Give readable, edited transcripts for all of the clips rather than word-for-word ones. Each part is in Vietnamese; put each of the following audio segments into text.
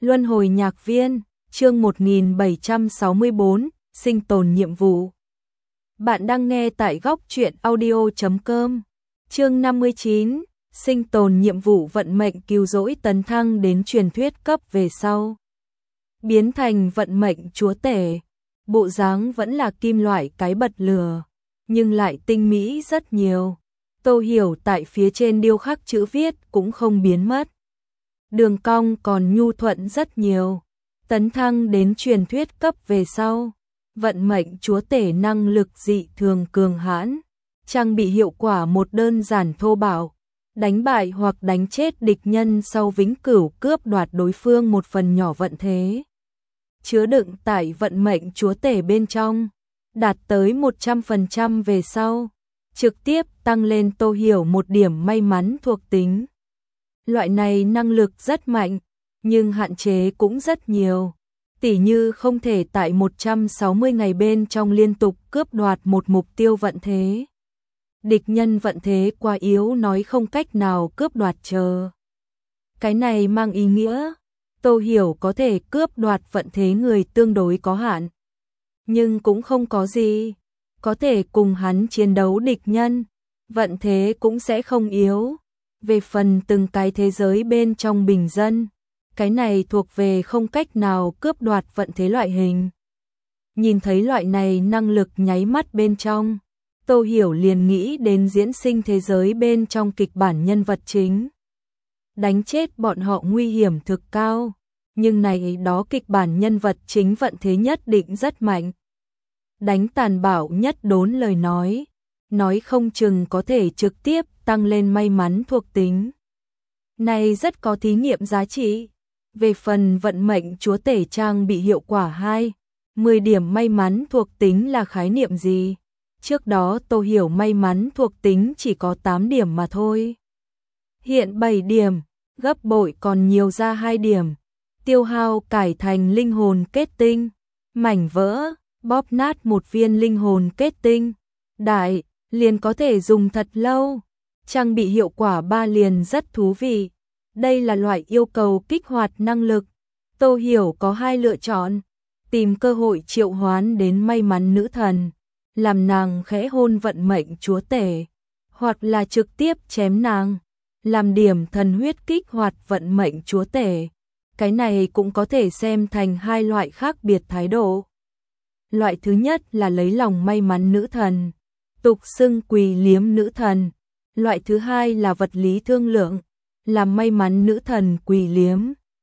Luân hồi nhạc viên, chương 1764, sinh tồn nhiệm vụ. Bạn đang nghe tại góc truyện audio.com. Chương 59, sinh tồn nhiệm vụ vận mệnh cứu rỗi tấn thăng đến truyền thuyết cấp về sau. Biến thành vận mệnh chúa tể, bộ dáng vẫn là kim loại cái bật lửa, nhưng lại tinh mỹ rất nhiều. Tô Hiểu tại phía trên điêu khắc chữ viết cũng không biến mất. Đường cong còn nhu thuận rất nhiều. Tấn thăng đến truyền thuyết cấp về sau, vận mệnh chúa tể năng lực dị thường cường hãn, trang bị hiệu quả một đơn giản thô bạo, đánh bại hoặc đánh chết địch nhân sau vĩnh cửu cướp đoạt đối phương một phần nhỏ vận thế. Chứa đựng tại vận mệnh chúa tể bên trong, đạt tới 100% về sau, trực tiếp tăng lên Tô Hiểu một điểm may mắn thuộc tính. Loại này năng lực rất mạnh, nhưng hạn chế cũng rất nhiều. Tỉ như không thể tại 160 ngày bên trong liên tục cướp đoạt một mục tiêu vận thế. Địch nhân vận thế quá yếu nói không cách nào cướp đoạt chờ. Cái này mang ý nghĩa, Tô Hiểu có thể cướp đoạt vận thế người tương đối có hạn. Nhưng cũng không có gì, có thể cùng hắn chiến đấu địch nhân, vận thế cũng sẽ không yếu. Về phần từng cái thế giới bên trong bình dân, cái này thuộc về không cách nào cướp đoạt vận thế loại hình. Nhìn thấy loại này năng lực nháy mắt bên trong, Tô Hiểu liền nghĩ đến diễn sinh thế giới bên trong kịch bản nhân vật chính. Đánh chết bọn họ nguy hiểm thực cao, nhưng này đó kịch bản nhân vật chính vận thế nhất định rất mạnh. Đánh tàn bạo nhất đốn lời nói không chừng có thể trực tiếp tăng lên may mắn thuộc tính. Này rất có thí nghiệm giá trị. Về phần vận mệnh chúa tể trang bị hiệu quả 10 điểm may mắn thuộc tính là khái niệm gì? Trước đó Tô Hiểu may mắn thuộc tính chỉ có 8 điểm mà thôi. Hiện 7 điểm, gấp bội còn nhiều ra 2 điểm. Tiêu hao cải thành linh hồn kết tinh, mảnh vỡ, bóp nát một viên linh hồn kết tinh. Đại, liền có thể dùng thật lâu. Trang bị hiệu quả 3 liền rất thú vị. Đây là loại yêu cầu kích hoạt năng lực. Tô Hiểu có 2 lựa chọn. Tìm cơ hội triệu hoán đến may mắn nữ thần, làm nàng khẽ hôn vận mệnh chúa tể. Hoặc là trực tiếp chém nàng, làm điểm thần huyết kích hoạt vận mệnh chúa tể. Cái này cũng có thể xem thành 2 loại khác biệt thái độ. Loại thứ nhất là lấy lòng may mắn nữ thần, tục xưng quỳ liếm nữ thần. Loại thứ hai là vật lý thương lượng, làm may mắn nữ thần quỳ liếm.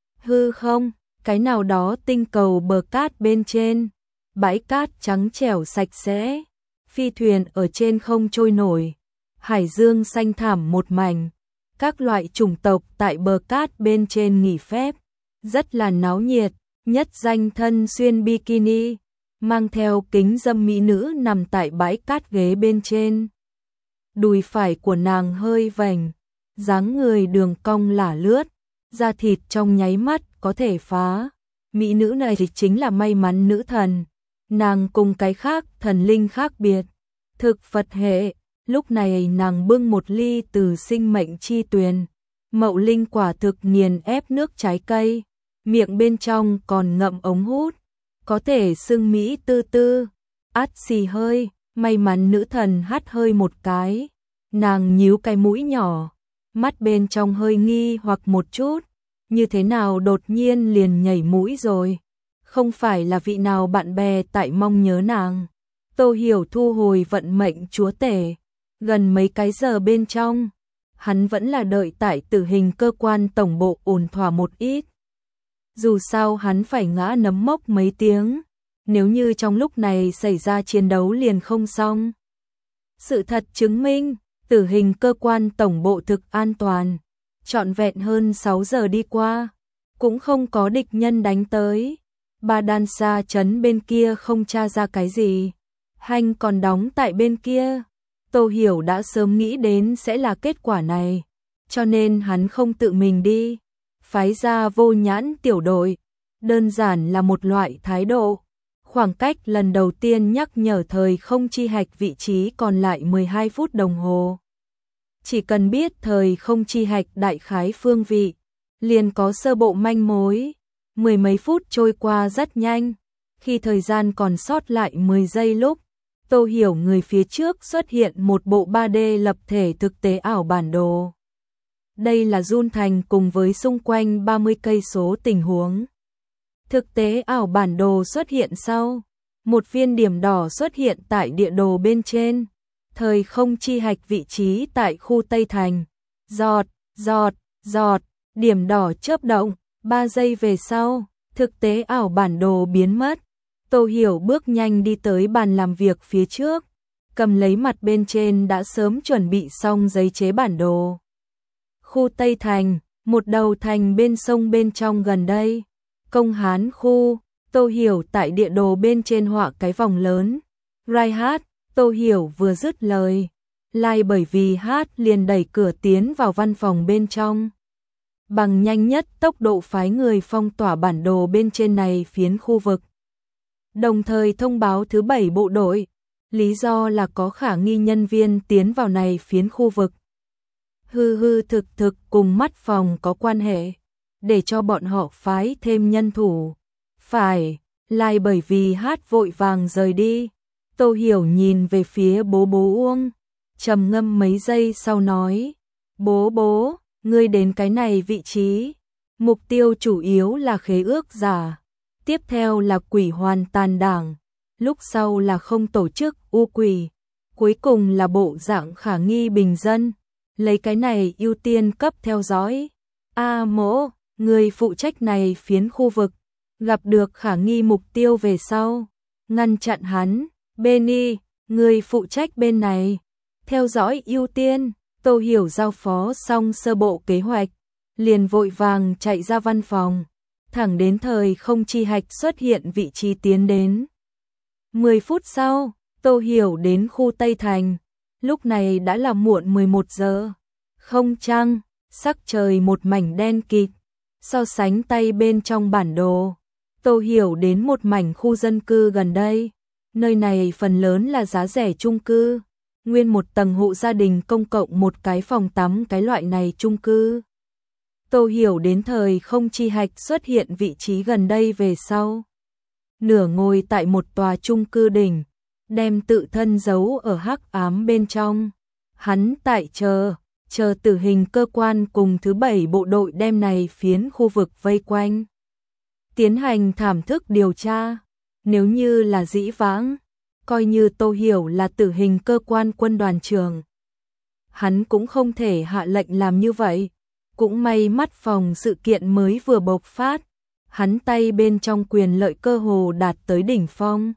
Hư không, cái nào đó tinh cầu bờ cát bên trên, bãi cát trắng trẻo sạch sẽ, phi thuyền ở trên không trôi nổi, hải dương xanh thẳm một mảnh, các loại chủng tộc tại bờ cát bên trên nghỉ phép, rất là náo nhiệt. Nhất danh thân xuyên bikini, mang theo kính dâm mỹ nữ nằm tại bãi cát ghế bên trên. Đùi phải của nàng hơi vành, dáng người đường cong lả lướt, da thịt trong nháy mắt có thể phá. Mỹ nữ này thì chính là may mắn nữ thần, nàng cùng cái khác thần linh khác biệt. Thực Phật hệ, lúc này nàng bưng một ly từ sinh mệnh chi tuyền, mậu linh quả thực nghiền ép nước trái cây, miệng bên trong còn ngậm ống hút, có thể xưng Mỹ tư tư, át xì hơi. May mắn nữ thần hắt hơi một cái, nàng nhíu cái mũi nhỏ, mắt bên trong hơi nghi hoặc một chút, như thế nào đột nhiên liền nhảy mũi rồi, không phải là vị nào bạn bè tại mong nhớ nàng. Tô Hiểu thu hồi vận mệnh chúa tể, gần mấy cái giờ bên trong, hắn vẫn là đợi tại tử hình cơ quan tổng bộ ổn thỏa một ít. Dù sao hắn phải ngã nấm mốc mấy tiếng. Nếu như trong lúc này xảy ra chiến đấu liền không xong. Sự thật chứng minh, tử hình cơ quan tổng bộ thực an toàn. Trọn vẹn hơn 6 giờ đi qua, cũng không có địch nhân đánh tới. Ba đan xa trấn bên kia không tra ra cái gì. Hành còn đóng tại bên kia. Tô Hiểu đã sớm nghĩ đến sẽ là kết quả này. Cho nên hắn không tự mình đi. Phái ra vô nhãn tiểu đội. Đơn giản là một loại thái độ. Khoảng cách lần đầu tiên nhắc nhở thời không chi hạch vị trí còn lại 12 phút đồng hồ. Chỉ cần biết thời không chi hạch đại khái phương vị, liền có sơ bộ manh mối. Mười mấy phút trôi qua rất nhanh, khi thời gian còn sót lại 10 giây lúc Tô Hiểu người phía trước xuất hiện một bộ 3D lập thể thực tế ảo bản đồ. Đây là Jun Thành cùng với xung quanh 30 cây số tình huống. Thực tế ảo bản đồ xuất hiện sau. Một viên điểm đỏ xuất hiện tại địa đồ bên trên. Thời không chi hạch vị trí tại khu Tây Thành. Giọt, giọt, giọt, điểm đỏ chớp động. 3 giây về sau, thực tế ảo bản đồ biến mất. Tô Hiểu bước nhanh đi tới bàn làm việc phía trước, cầm lấy mặt bên trên đã sớm chuẩn bị xong giấy chế bản đồ. Khu Tây Thành, một đầu thành bên sông bên trong gần đây. Công Hán khu, Tô Hiểu tại địa đồ bên trên họa cái vòng lớn. Rai hát, Tô Hiểu vừa dứt lời. Lai bởi vì hát liền đẩy cửa tiến vào văn phòng bên trong. Bằng nhanh nhất tốc độ phái người phong tỏa bản đồ bên trên này phiến khu vực. Đồng thời thông báo thứ 7 bộ đội, lý do là có khả nghi nhân viên tiến vào này phiến khu vực. Thực cùng mắt phòng có quan hệ, để cho bọn họ phái thêm nhân thủ. Phải, Lai bởi vì hát vội vàng rời đi. Tô Hiểu nhìn về phía bố Uông, trầm ngâm mấy giây sau nói, bố, ngươi đến cái này vị trí, mục tiêu chủ yếu là khế ước giả. Tiếp theo là quỷ hoàn tàn đảng, lúc sau là không tổ chức u quỷ, cuối cùng là bộ dạng khả nghi bình dân, lấy cái này ưu tiên cấp theo dõi. Mỗ, người phụ trách này phiến khu vực, gặp được khả nghi mục tiêu về sau, ngăn chặn hắn. Benny, người phụ trách bên này, theo dõi ưu tiên. Tô Hiểu giao phó xong sơ bộ kế hoạch, liền vội vàng chạy ra văn phòng. Thẳng đến thời không chi hạch xuất hiện vị trí tiến đến. 10 phút sau, Tô Hiểu đến khu Tây Thành. Lúc này đã là muộn 11 giờ. Không trăng, sắc trời một mảnh đen kịt. So sánh tay bên trong bản đồ, Tô Hiểu đến một mảnh khu dân cư gần đây. Nơi này phần lớn là giá rẻ chung cư. Nguyên một tầng hộ gia đình công cộng một cái phòng tắm cái loại này chung cư. Tô Hiểu đến thời không chi hạch xuất hiện vị trí gần đây về sau. Nửa ngồi tại một tòa chung cư đỉnh, đem tự thân giấu ở hắc ám bên trong. Hắn tại chờ tử hình cơ quan cùng thứ 7 bộ đội đem này phiến khu vực vây quanh. Tiến hành thảm thức điều tra. Nếu như là dĩ vãng, coi như Tô Hiểu là tử hình cơ quan quân đoàn trưởng, hắn cũng không thể hạ lệnh làm như vậy. Cũng may mắt phòng sự kiện mới vừa bộc phát, hắn tay bên trong quyền lợi cơ hồ đạt tới đỉnh phong.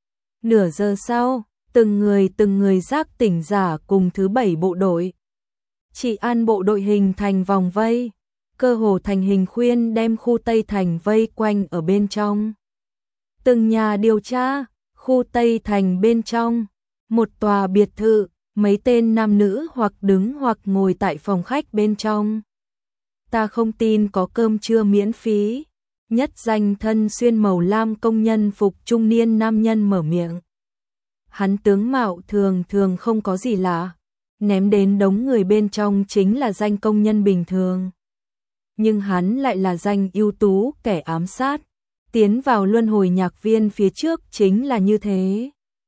Nửa giờ sau, từng người giác tỉnh giả cùng thứ 7 bộ đội. Trị an bộ đội hình thành vòng vây, cơ hồ thành hình khuyên đem khu Tây Thành vây quanh ở bên trong. Từng nhà điều tra, khu Tây Thành bên trong, một tòa biệt thự, mấy tên nam nữ hoặc đứng hoặc ngồi tại phòng khách bên trong. Ta không tin có cơm trưa miễn phí. Nhất danh thân xuyên màu lam công nhân phục trung niên nam nhân mở miệng. Hắn tướng mạo thường không có gì lạ, ném đến đống người bên trong chính là danh công nhân bình thường. Nhưng hắn lại là danh ưu tú kẻ ám sát, tiến vào luân hồi nhạc viên phía trước chính là như thế.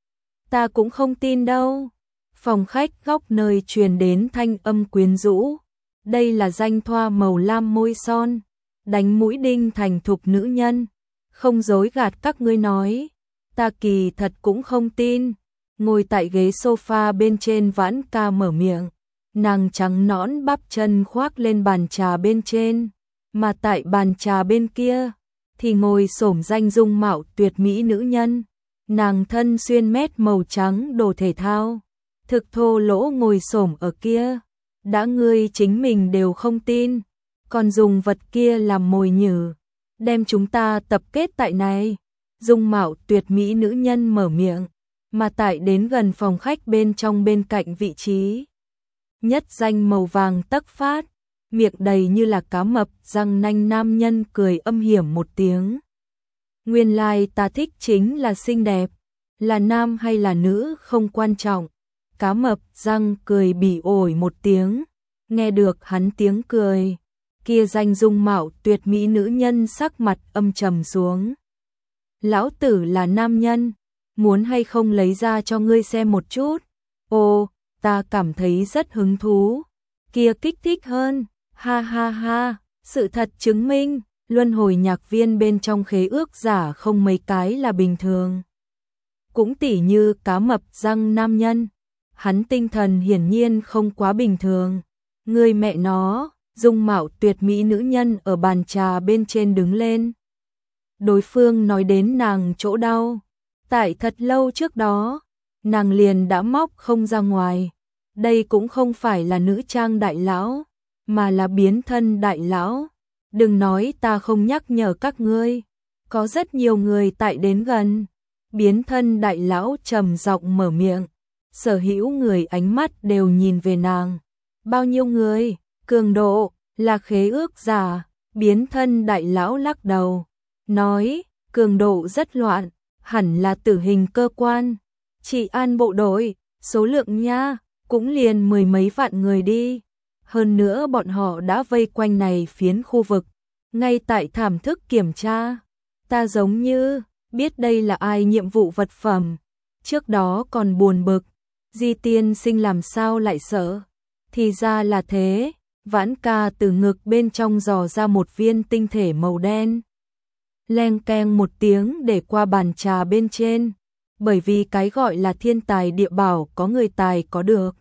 Ta cũng không tin đâu. Phòng khách góc nơi truyền đến thanh âm quyến rũ. Đây là danh thoa màu lam môi son, đánh mũi đinh thành thục nữ nhân. Không dối gạt các ngươi nói, ta kỳ thật cũng không tin. Ngồi tại ghế sofa bên trên Vãn Ca mở miệng, nàng trắng nõn bắp chân khoác lên bàn trà bên trên, mà tại bàn trà bên kia thì ngồi xổm danh dung mạo tuyệt mỹ nữ nhân. Nàng thân xuyên mét màu trắng đồ thể thao, thực thô lỗ ngồi xổm ở kia. Đã ngươi chính mình đều không tin, còn dùng vật kia làm mồi nhử, đem chúng ta tập kết tại này. Dung mạo tuyệt mỹ nữ nhân mở miệng, mà tại đến gần phòng khách bên trong bên cạnh vị trí. Nhất danh màu vàng tấc phát, miệng đầy như là cá mập, răng nanh nam nhân cười âm hiểm một tiếng. Nguyên lai ta thích chính là xinh đẹp, là nam hay là nữ không quan trọng. Cá mập răng cười bỉ ổi một tiếng, nghe được hắn tiếng cười, kia danh dung mạo tuyệt mỹ nữ nhân sắc mặt âm trầm xuống. Lão tử là nam nhân, muốn hay không lấy ra cho ngươi xem một chút? Ồ, ta cảm thấy rất hứng thú. Kia kích thích hơn, ha ha ha, sự thật chứng minh, luân hồi nhạc viên bên trong khế ước giả không mấy cái là bình thường. Cũng tỉ như cá mập răng nam nhân, hắn tinh thần hiển nhiên không quá bình thường. Người mẹ nó, dung mạo tuyệt mỹ nữ nhân ở bàn trà bên trên đứng lên. Đối phương nói đến nàng chỗ đau, tại thật lâu trước đó, nàng liền đã móc không ra ngoài. Đây cũng không phải là nữ trang đại lão, mà là biến thân đại lão. Đừng nói ta không nhắc nhở các ngươi, có rất nhiều người tại đến gần. Biến thân đại lão trầm giọng mở miệng, sở hữu người ánh mắt đều nhìn về nàng. Bao nhiêu người, cường độ, là khế ước giả. Biến thân đại lão lắc đầu, nói, cường độ rất loạn, hẳn là tử hình cơ quan. Trị an bộ đội, số lượng nha, cũng liền mười mấy vạn người đi. Hơn nữa bọn họ đã vây quanh này phiến khu vực, ngay tại thảm thức kiểm tra. Ta giống như biết đây là ai nhiệm vụ vật phẩm, trước đó còn buồn bực, Di tiên sinh làm sao lại sợ. Thì ra là thế, Vãn Ca từ ngực bên trong dò ra một viên tinh thể màu đen. Leng keng một tiếng để qua bàn trà bên trên, bởi vì cái gọi là thiên tài địa bảo có người tài có được.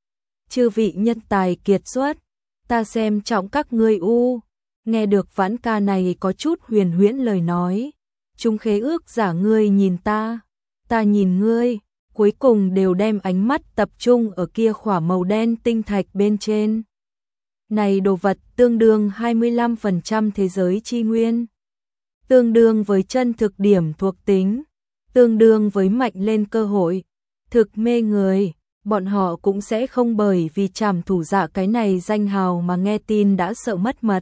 Chư vị nhân tài kiệt xuất, ta xem trọng các ngươi u. Nghe được Vãn Ca này có chút huyền huyễn lời nói, chúng khế ước giả ngươi nhìn ta nhìn ngươi, cuối cùng đều đem ánh mắt tập trung ở kia khỏa màu đen tinh thạch bên trên. Này đồ vật tương đương 25% thế giới chi nguyên, tương đương với chân thực điểm thuộc tính, tương đương với mạnh lên cơ hội, thực mê người. Bọn họ cũng sẽ không bởi vì trảm thủ dạ cái này danh hào mà nghe tin đã sợ mất mật.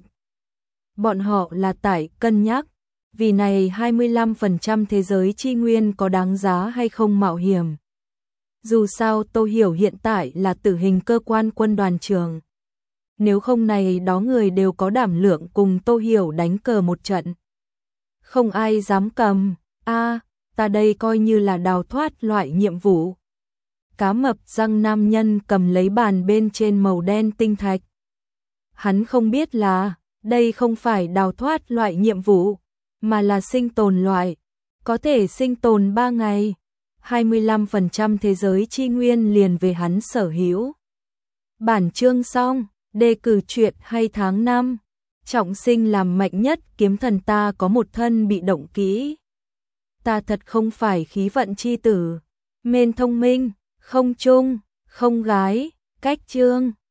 Bọn họ là tại cân nhắc, vì này 25% thế giới chi nguyên có đáng giá hay không mạo hiểm. Dù sao Tô Hiểu hiện tại là tử hình cơ quan quân đoàn trưởng. Nếu không này đó người đều có đảm lượng cùng Tô Hiểu đánh cờ một trận. Không ai dám cầm, ta đây coi như là đào thoát loại nhiệm vụ. Cá mập răng nam nhân cầm lấy bàn bên trên màu đen tinh thạch. Hắn không biết là, đây không phải đào thoát loại nhiệm vụ, mà là sinh tồn loại, có thể sinh tồn 3 ngày. 25% thế giới chi nguyên liền về hắn sở hữu. Bản chương xong, đề cử truyện hay tháng 5. Trọng sinh làm mạnh nhất kiếm thần ta có một thân bị động kỹ. Ta thật không phải khí vận chi tử, mên thông minh, không trung, không gái, cách chương.